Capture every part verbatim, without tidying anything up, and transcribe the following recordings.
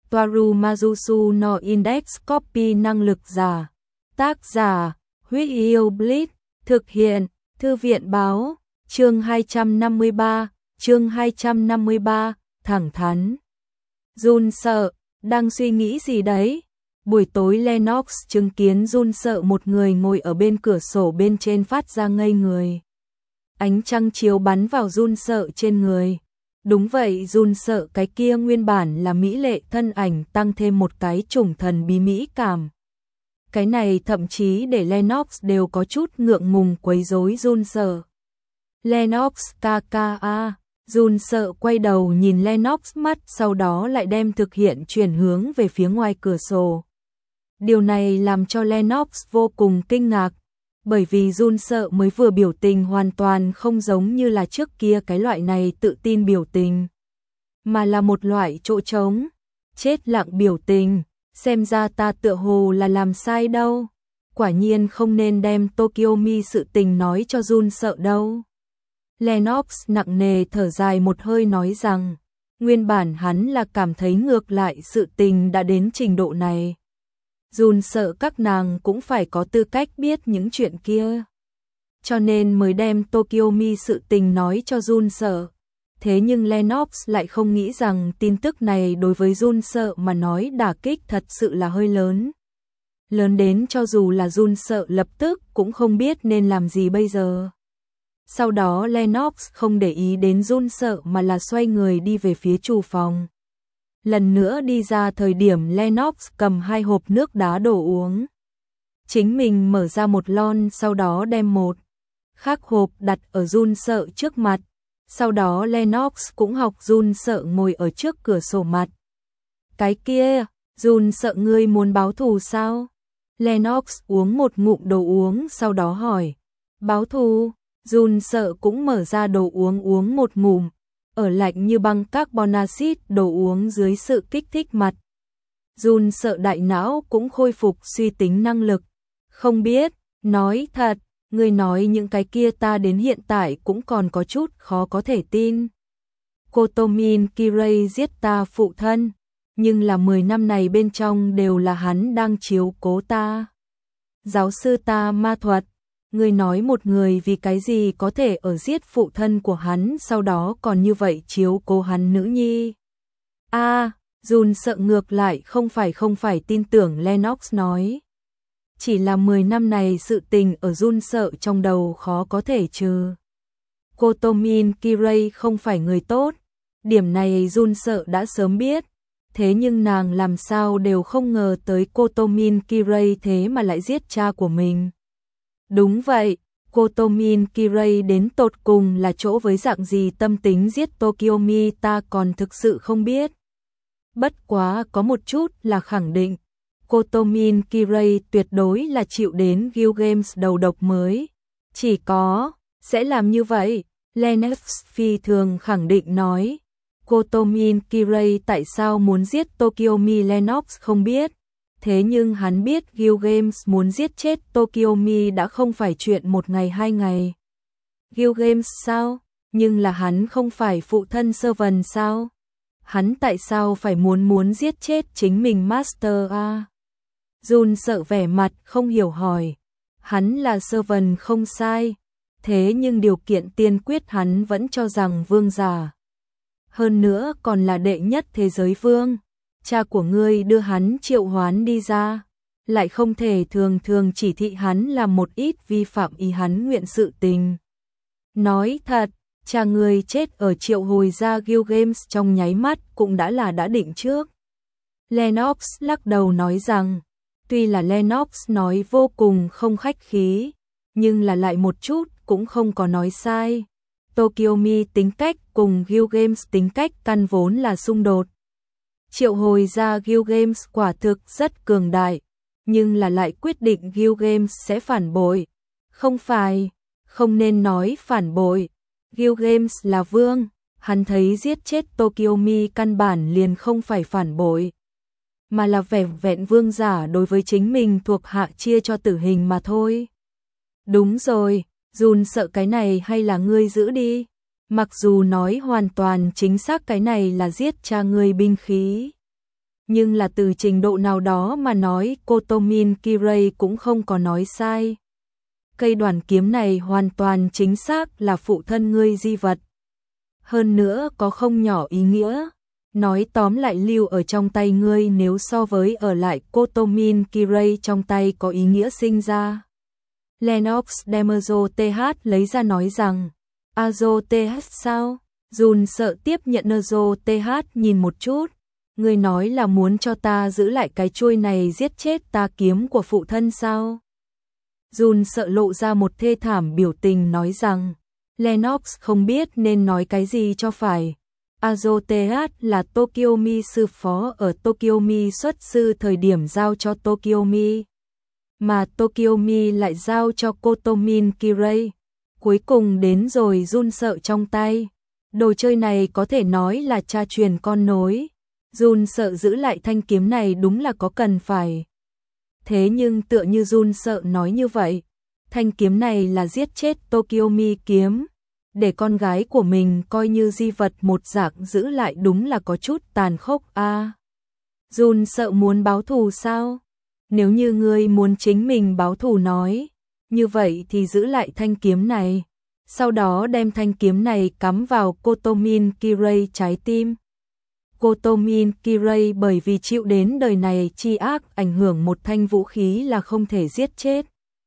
Toaru Majusu no Index Copy năng lực giả. Tác giả, Huyết Yêu Blitz, thực hiện, Thư viện báo, chương hai trăm năm mươi ba, chương hai trăm năm mươi ba, thẳng thắn. Jun sợ, đang suy nghĩ gì đấy? Buổi tối Lennox chứng kiến Jun sợ một người ngồi ở bên cửa sổ bên trên phát ra ngây người. Ánh trăng chiếu bắn vào Jun sợ trên người. Đúng vậy, Jun sợ cái kia nguyên bản là mỹ lệ thân ảnh tăng thêm một cái trùng thần bí mỹ cảm. Cái này thậm chí để Lennox đều có chút ngượng ngùng quấy rối Jun sợ. Lennox ca ca a. Jun sợ quay đầu nhìn Lennox mắt, sau đó lại đem thực hiện chuyển hướng về phía ngoài cửa sổ. Điều này làm cho Lennox vô cùng kinh ngạc, bởi vì Jun sợ mới vừa biểu tình hoàn toàn không giống như là trước kia cái loại này tự tin biểu tình, mà là một loại chỗ trống, chết lặng biểu tình. Xem ra ta tựa hồ là làm sai đâu, quả nhiên không nên đem Tokyomi sự tình nói cho Jun sợ đâu. Lennox nặng nề thở dài một hơi nói rằng, nguyên bản hắn là cảm thấy ngược lại sự tình đã đến trình độ này. Jun sợ các nàng cũng phải có tư cách biết những chuyện kia, cho nên mới đem Tokyomi sự tình nói cho Jun sợ. Thế nhưng Lennox lại không nghĩ rằng tin tức này đối với Jun sợ mà nói đả kích thật sự là hơi lớn. Lớn đến cho dù là Jun sợ lập tức cũng không biết nên làm gì bây giờ. Sau đó Lennox không để ý đến Jun sợ mà là xoay người đi về phía chủ phòng. Lần nữa đi ra thời điểm Lennox cầm hai hộp nước đá đổ uống. Chính mình mở ra một lon, sau đó đem một khác hộp đặt ở Jun sợ trước mặt. Sau đó Lennox cũng học Jun sợ ngồi ở trước cửa sổ mặt. Cái kia, Jun sợ ngươi muốn báo thù sao? Lennox uống một ngụm đồ uống sau đó hỏi. Báo thù? Jun sợ cũng mở ra đồ uống uống một ngụm, ở lạnh như băng carbon acid đồ uống dưới sự kích thích mặt. Jun sợ đại não cũng khôi phục suy tính năng lực. Không biết, nói thật. Ngươi nói những cái kia ta đến hiện tại cũng còn có chút khó có thể tin. Kotomin Kirei giết ta phụ thân, nhưng là mười năm này bên trong đều là hắn đang chiếu cố ta. Giáo sư ta ma thuật, ngươi nói một người vì cái gì có thể ở giết phụ thân của hắn sau đó còn như vậy chiếu cố hắn nữ nhi. A, à, Jun sợ ngược lại không phải không phải tin tưởng Lennox nói. Chỉ là mười năm này sự tình ở Jun sợ trong đầu khó có thể trừ. Kotomin Kirei không phải người tốt, điểm này Jun sợ đã sớm biết, thế nhưng nàng làm sao đều không ngờ tới Kotomin Kirei thế mà lại giết cha của mình. Đúng vậy, Kotomin Kirei đến tột cùng là chỗ với dạng gì tâm tính giết Tokyomi ta còn thực sự không biết. Bất quá có một chút là khẳng định. Kotomin Kirei tuyệt đối là chịu đến Guild Games đầu độc mới. Chỉ có, sẽ làm như vậy, Lennox phi thường khẳng định nói. Kotomin Kirei tại sao muốn giết Tokyomi Lennox không biết. Thế nhưng hắn biết Guild Games muốn giết chết Tokyomi đã không phải chuyện một ngày hai ngày. Guild Games sao? Nhưng là hắn không phải phụ thân Servant sao? Hắn tại sao phải muốn muốn giết chết chính mình Master a? Jun sợ vẻ mặt không hiểu hỏi. Hắn là Servant không sai, thế nhưng điều kiện tiên quyết hắn vẫn cho rằng vương giả. Hơn nữa còn là đệ nhất thế giới vương. Cha của ngươi đưa hắn triệu hoán đi ra, lại không thể thường thường chỉ thị hắn làm một ít vi phạm ý hắn nguyện sự tình. Nói thật, cha ngươi chết ở triệu hồi ra Guild Games trong nháy mắt cũng đã là đã định trước. Lennox lắc đầu nói rằng, tuy là Lennox nói vô cùng không khách khí, nhưng là lại một chút cũng không có nói sai. Tokyomi tính cách cùng Guild Games tính cách căn vốn là xung đột. Triệu hồi ra Guild Games quả thực rất cường đại, nhưng là lại quyết định Guild Games sẽ phản bội. Không phải, không nên nói phản bội. Guild Games là vương, hắn thấy giết chết Tokyomi căn bản liền không phải phản bội, mà là vẻ vẹn vương giả đối với chính mình thuộc hạ chia cho tử hình mà thôi. Đúng rồi, Jun sợ cái này hay là ngươi giữ đi. Mặc dù nói hoàn toàn chính xác cái này là giết cha ngươi binh khí. nhưng là từ trình độ nào đó mà nói Kotomin Kirei cũng không có nói sai. Cây đoàn kiếm này hoàn toàn chính xác là phụ thân ngươi di vật. Hơn nữa có không nhỏ ý nghĩa. Nói tóm lại lưu ở trong tay ngươi nếu so với ở lại Kotomin Kirei trong tay có ý nghĩa sinh ra. Lennox đem Azo tê hát lấy ra nói rằng, Azo tê hát sao? Jun sợ tiếp nhận Azo tê hát nhìn một chút. Ngươi nói là muốn cho ta giữ lại cái chuôi này giết chết ta kiếm của phụ thân sao? Jun sợ lộ ra một thê thảm biểu tình nói rằng, Lennox không biết nên nói cái gì cho phải. Azo tê hát là Tokyomi sư phó ở Tokyomi xuất sư thời điểm giao cho Tokyomi, mà Tokyomi lại giao cho Kotomin Kirei. Cuối cùng đến rồi Jun sợ trong tay. Đồ chơi này có thể nói là cha truyền con nối. Jun sợ giữ lại thanh kiếm này đúng là có cần phải. Thế nhưng tựa như Jun sợ nói như vậy, thanh kiếm này là giết chết Tokyomi kiếm, để con gái của mình coi như di vật một dạng giữ lại đúng là có chút tàn khốc a. À, Jun sợ muốn báo thù sao? Nếu như ngươi muốn chính mình báo thù nói, như vậy thì giữ lại thanh kiếm này, sau đó đem thanh kiếm này cắm vào Kotomin Kirei trái tim. Kotomin Kirei bởi vì chịu đến đời này chi ác ảnh hưởng một thanh vũ khí là không thể giết chết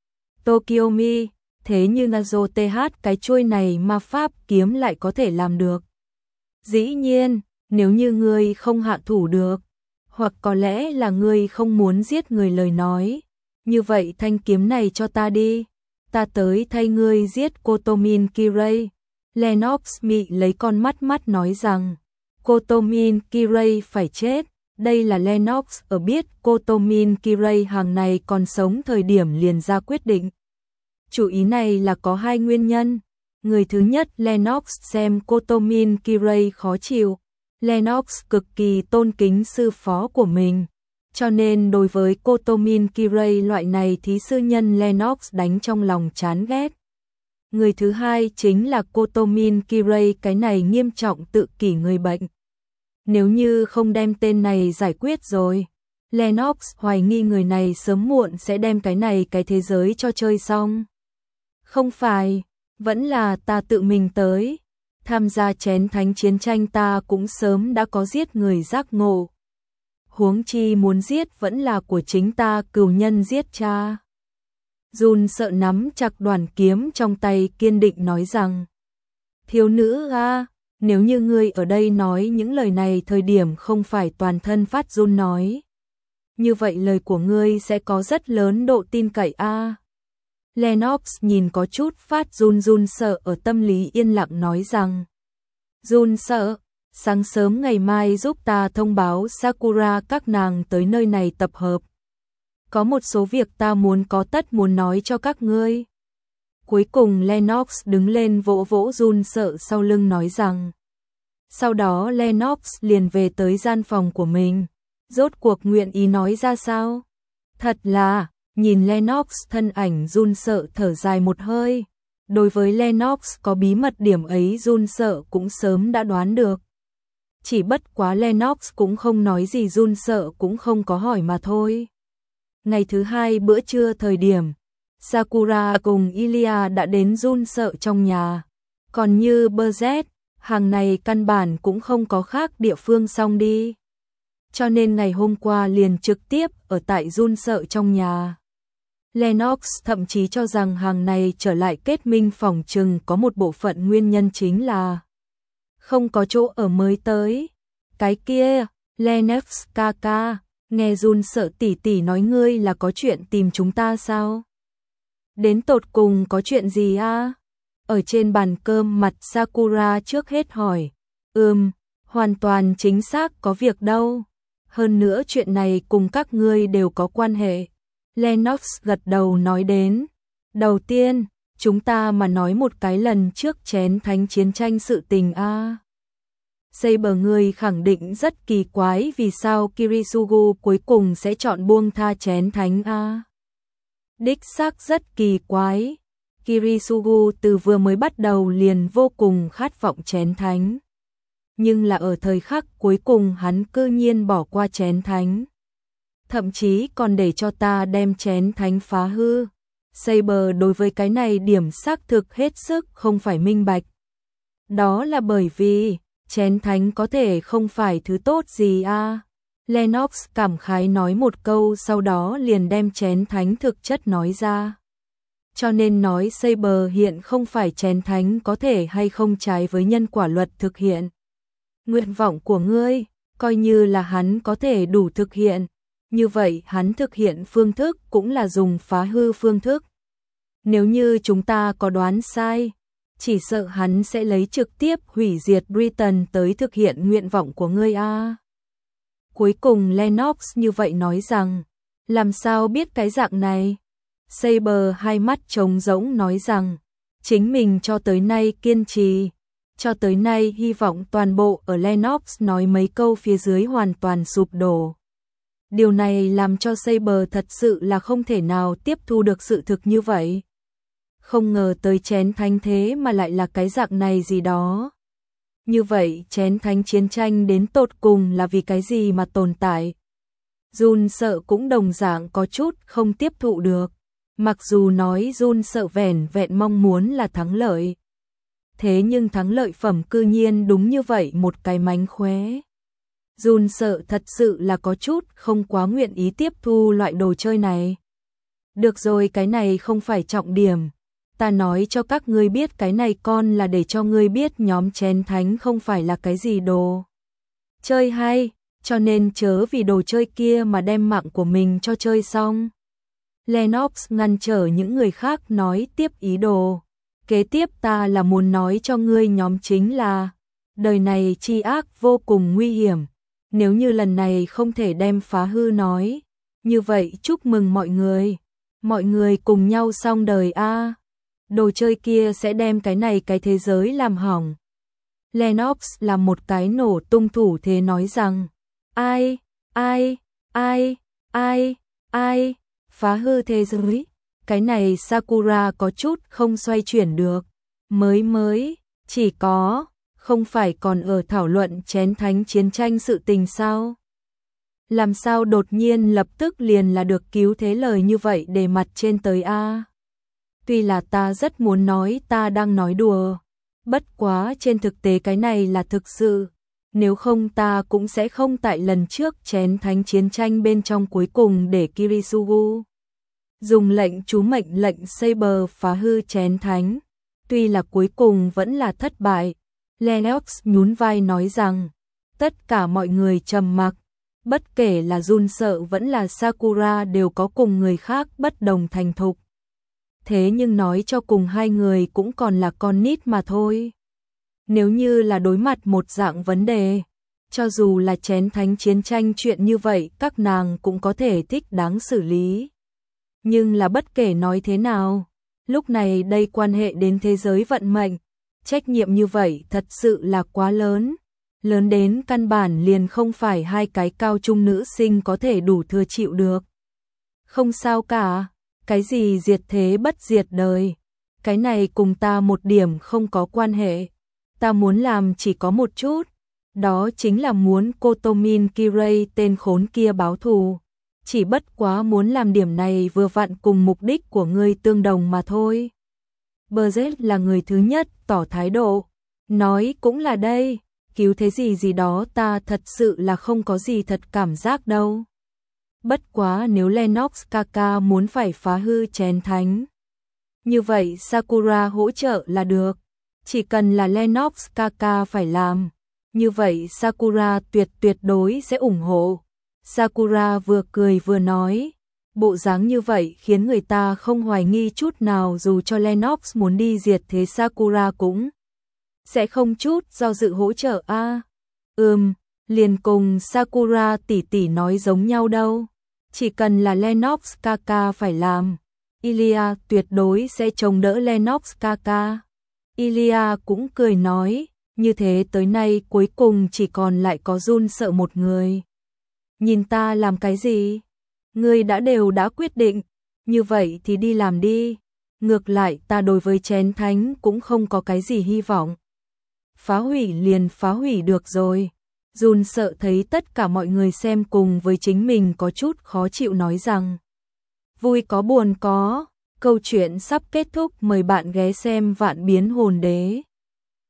Tokyomi, thế nhưng Azo tê hát cái chuôi này ma pháp kiếm lại có thể làm được. Dĩ nhiên, nếu như ngươi không hạ thủ được, hoặc có lẽ là ngươi không muốn giết người lời nói, như vậy thanh kiếm này cho ta đi, ta tới thay ngươi giết Kotomin Kirei. Lennox mị lấy con mắt mắt nói rằng, Kotomin Kirei phải chết. Đây là Lennox ở biết Kotomin Kirei hàng này còn sống thời điểm liền ra quyết định. Chủ ý này là có hai nguyên nhân. Người thứ nhất, Lennox xem Kotomin Kirei khó chịu. Lennox cực kỳ tôn kính sư phó của mình, cho nên đối với Kotomin Kirei loại này thí sư nhân Lennox đánh trong lòng chán ghét. Người thứ hai chính là Kotomin Kirei cái này nghiêm trọng tự kỷ người bệnh. Nếu như không đem tên này giải quyết rồi, Lennox hoài nghi người này sớm muộn sẽ đem cái này cái thế giới cho chơi xong. Không phải, vẫn là ta tự mình tới. Tham gia chén thánh chiến tranh ta cũng sớm đã có giết người giác ngộ. Huống chi muốn giết vẫn là của chính ta cừu nhân giết cha. Jun sợ nắm chặt đoàn kiếm trong tay kiên định nói rằng, thiếu nữ a, nếu như ngươi ở đây nói những lời này thời điểm không phải toàn thân phát run nói, như vậy lời của ngươi sẽ có rất lớn độ tin cậy a. Lennox nhìn có chút phát run run sợ ở tâm lý yên lặng nói rằng, Jun sợ, sáng sớm ngày mai giúp ta thông báo Sakura các nàng tới nơi này tập hợp. Có một số việc ta muốn có tất muốn nói cho các ngươi. Cuối cùng Lennox đứng lên vỗ vỗ Jun sợ sau lưng nói rằng. Sau đó Lennox liền về tới gian phòng của mình. Rốt cuộc nguyện ý nói ra sao? Thật là, nhìn Lennox thân ảnh Jun sợ thở dài một hơi. Đối với Lennox có bí mật điểm ấy Jun sợ cũng sớm đã đoán được. Chỉ bất quá Lennox cũng không nói gì, Jun sợ cũng không có hỏi mà thôi. Ngày thứ hai bữa trưa thời điểm, Sakura cùng Ilia đã đến Jun sợ trong nhà. Còn như Buzet, hàng này căn bản cũng không có khác địa phương xong đi. Cho nên ngày hôm qua liền trực tiếp ở tại Jun sợ trong nhà. Lennox thậm chí cho rằng hàng này trở lại kết minh phòng trừng có một bộ phận nguyên nhân chính là không có chỗ ở mới tới. Cái kia, Lennox ca ca, nghe Jun sợ tỷ tỷ nói ngươi là có chuyện tìm chúng ta sao? Đến tột cùng có chuyện gì a? Ở trên bàn cơm mặt Sakura trước hết hỏi. Ừm, hoàn toàn chính xác có việc đâu. Hơn nữa chuyện này cùng các ngươi đều có quan hệ. Lennox gật đầu nói đến. Đầu tiên, chúng ta mà nói một cái lần trước chén thánh chiến tranh sự tình a. Saber người khẳng định rất kỳ quái vì sao Kirisugu cuối cùng sẽ chọn buông tha chén thánh a. Đích xác rất kỳ quái. Kirisugu từ vừa mới bắt đầu liền vô cùng khát vọng chén thánh. nhưng là ở thời khắc cuối cùng hắn cư nhiên bỏ qua chén thánh. Thậm chí còn để cho ta đem chén thánh phá hư. Saber đối với cái này điểm xác thực hết sức không phải minh bạch. Đó là bởi vì chén thánh có thể không phải thứ tốt gì à. Lennox cảm khái nói một câu, sau đó liền đem chén thánh thực chất nói ra. Cho nên nói Saber hiện không phải chén thánh có thể hay không trái với nhân quả luật thực hiện. Nguyện vọng của ngươi, coi như là hắn có thể đủ thực hiện. Như vậy hắn thực hiện phương thức cũng là dùng phá hư phương thức. Nếu như chúng ta có đoán sai, chỉ sợ hắn sẽ lấy trực tiếp hủy diệt Britain tới thực hiện nguyện vọng của ngươi a. Cuối cùng Lennox như vậy nói rằng, làm sao biết cái dạng này? Saber hai mắt trống rỗng nói rằng, chính mình cho tới nay kiên trì, cho tới nay hy vọng toàn bộ ở Lennox nói mấy câu phía dưới hoàn toàn sụp đổ. Điều này làm cho Saber thật sự là không thể nào tiếp thu được sự thực như vậy. Không ngờ tới chén thánh thế mà lại là cái dạng này gì đó. Như vậy chén thánh chiến tranh đến tột cùng là vì cái gì mà tồn tại? Jun sợ cũng đồng dạng có chút không tiếp thụ được. Mặc dù nói Jun sợ vẻn vẹn mong muốn là thắng lợi. Thế nhưng thắng lợi phẩm cư nhiên đúng như vậy một cái mánh khóe. Jun sợ thật sự là có chút không quá nguyện ý tiếp thu loại đồ chơi này. Được rồi, cái này không phải trọng điểm. Ta nói cho các ngươi biết cái này con là để cho ngươi biết nhóm chén thánh không phải là cái gì đồ chơi hay, cho nên chớ vì đồ chơi kia mà đem mạng của mình cho chơi xong. Lennox ngăn trở những người khác nói tiếp ý đồ. Kế tiếp ta là muốn nói cho ngươi nhóm chính là đời này chi ác vô cùng nguy hiểm. Nếu như lần này không thể đem phá hư nói, như vậy chúc mừng mọi người. Mọi người cùng nhau xong đời a. Đồ chơi kia sẽ đem cái này cái thế giới làm hỏng. Lennox là một cái nổ tung thủ thế nói rằng, ai, ai, ai, ai, ai, phá hư thế giới. Cái này Sakura có chút không xoay chuyển được. Mới mới, chỉ có, không phải còn ở thảo luận chén thánh chiến tranh sự tình sao? Làm sao đột nhiên lập tức liền là được cứu thế lời như vậy để mặt trên tới a? Tuy là ta rất muốn nói ta đang nói đùa, bất quá trên thực tế cái này là thực sự, nếu không ta cũng sẽ không tại lần trước chén thánh chiến tranh bên trong cuối cùng để Kirisugu dùng lệnh chú mệnh lệnh Saber phá hư chén thánh, tuy là cuối cùng vẫn là thất bại. Lennox nhún vai nói rằng, tất cả mọi người trầm mặc, bất kể là Jun sợ vẫn là Sakura đều có cùng người khác bất đồng thành thục. Thế nhưng nói cho cùng hai người cũng còn là con nít mà thôi. Nếu như là đối mặt một dạng vấn đề, cho dù là chén thánh chiến tranh chuyện như vậy các nàng cũng có thể thích đáng xử lý. Nhưng là bất kể nói thế nào, lúc này đây quan hệ đến thế giới vận mệnh, trách nhiệm như vậy thật sự là quá lớn. Lớn đến căn bản liền không phải hai cái cao trung nữ sinh có thể đủ thừa chịu được. Không sao cả. Cái gì diệt thế bất diệt đời, cái này cùng ta một điểm không có quan hệ. Ta muốn làm chỉ có một chút, đó chính là muốn Kotomin Kirei tên khốn kia báo thù. Chỉ bất quá muốn làm điểm này vừa vặn cùng mục đích của ngươi tương đồng mà thôi. Brzett là người thứ nhất tỏ thái độ, nói cũng là đây, cứu thế gì gì đó ta thật sự là không có gì thật cảm giác đâu. Bất quá nếu Lennox Kaka muốn phải phá hư chén thánh, như vậy Sakura hỗ trợ là được. Chỉ cần là Lennox Kaka phải làm, như vậy Sakura tuyệt tuyệt đối sẽ ủng hộ. Sakura vừa cười vừa nói, bộ dáng như vậy khiến người ta không hoài nghi chút nào, dù cho Lennox muốn đi diệt thế Sakura cũng sẽ không chút do dự hỗ trợ a. À, ừm, liền cùng Sakura tỷ tỷ nói giống nhau đâu. Chỉ cần là Lennox Kaka phải làm, Ilia tuyệt đối sẽ chống đỡ Lennox Kaka. Ilia cũng cười nói, như thế tới nay cuối cùng chỉ còn lại có Jun sợ một người. Nhìn ta làm cái gì? Ngươi đã đều đã quyết định, như vậy thì đi làm đi. Ngược lại ta đối với chén thánh cũng không có cái gì hy vọng. phá hủy liền phá hủy được rồi. Jun sợ thấy tất cả mọi người xem cùng với chính mình có chút khó chịu nói rằng vui có buồn có, câu chuyện sắp kết thúc, mời bạn ghé xem Vạn Biến Hồn Đế.